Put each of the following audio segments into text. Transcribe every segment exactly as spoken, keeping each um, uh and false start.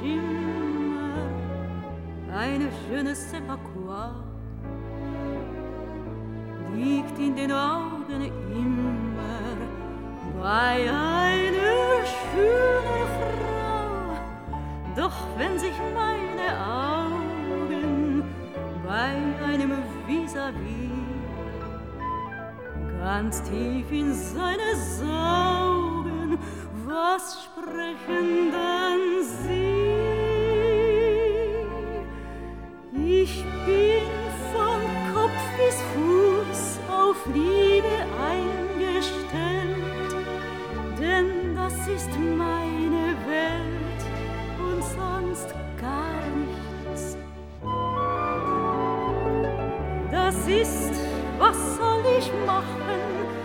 Schimmer, eine schöne Sepaquois, liegt in den Augen immer bei einer schönen Frau. Doch wenn sich meine Augen bei einem Vis-à-vis ganz tief in seine saugen, was sprechen dann sie? Ich bin von Kopf bis Fuß auf Liebe eingestellt, denn das ist meine Welt und sonst gar nichts. Das ist, was soll ich machen,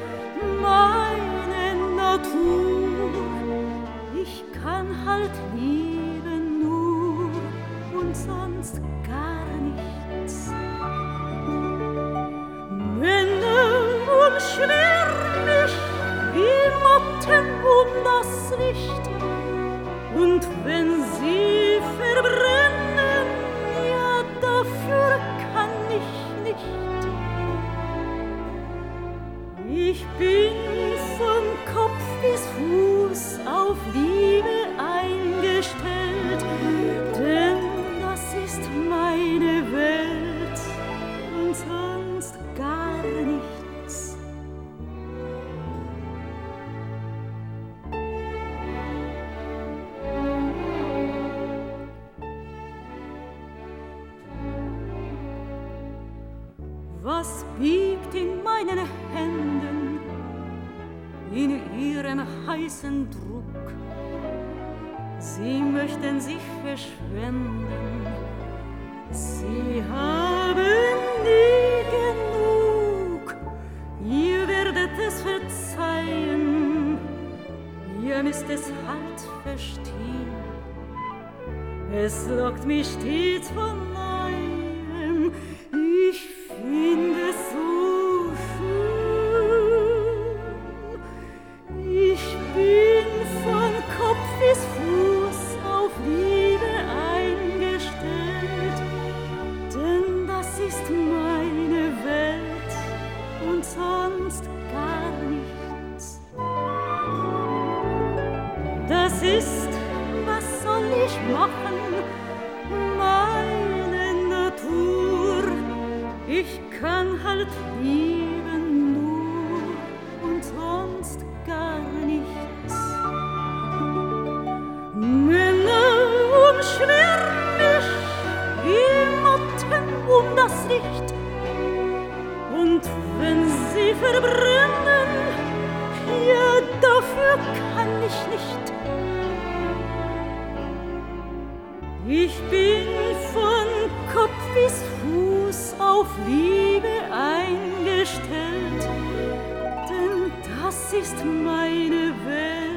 meine Natur. Ich kann halt lieben nur und sonst gar nichts. Männer umschwirren mich wie Motten um das Licht, und wenn sie verbrennen, ja, dafür kann ich nicht. Ich bin von Kopf bis Fuß auf Liebe eingestellt, denn das ist meine Welt und sonst gar nichts. Was biegt in meinen Händen, in ihrem heißen Druck? Sie möchten sich verschwenden, sie haben nie genug. Ihr werdet es verzeihen, ihr müsst es halt verstehen. Es lockt mich stets von neuem, ich finde es so schön. Ich bin von Kopf bis Fuß auf Liebe eingestellt, denn das ist meine Welt und sonst gar nichts. Das ist, was soll ich machen, meine Natur. Ich kann halt lieben nur und sonst gar nichts. Männer umschwirren mich wie Motten um das Licht, und wenn sie verbrennen, ja, dafür kann ich nicht. Ich bin von Kopf bis Fuß auf Liebe eingestellt, denn das ist meine Welt.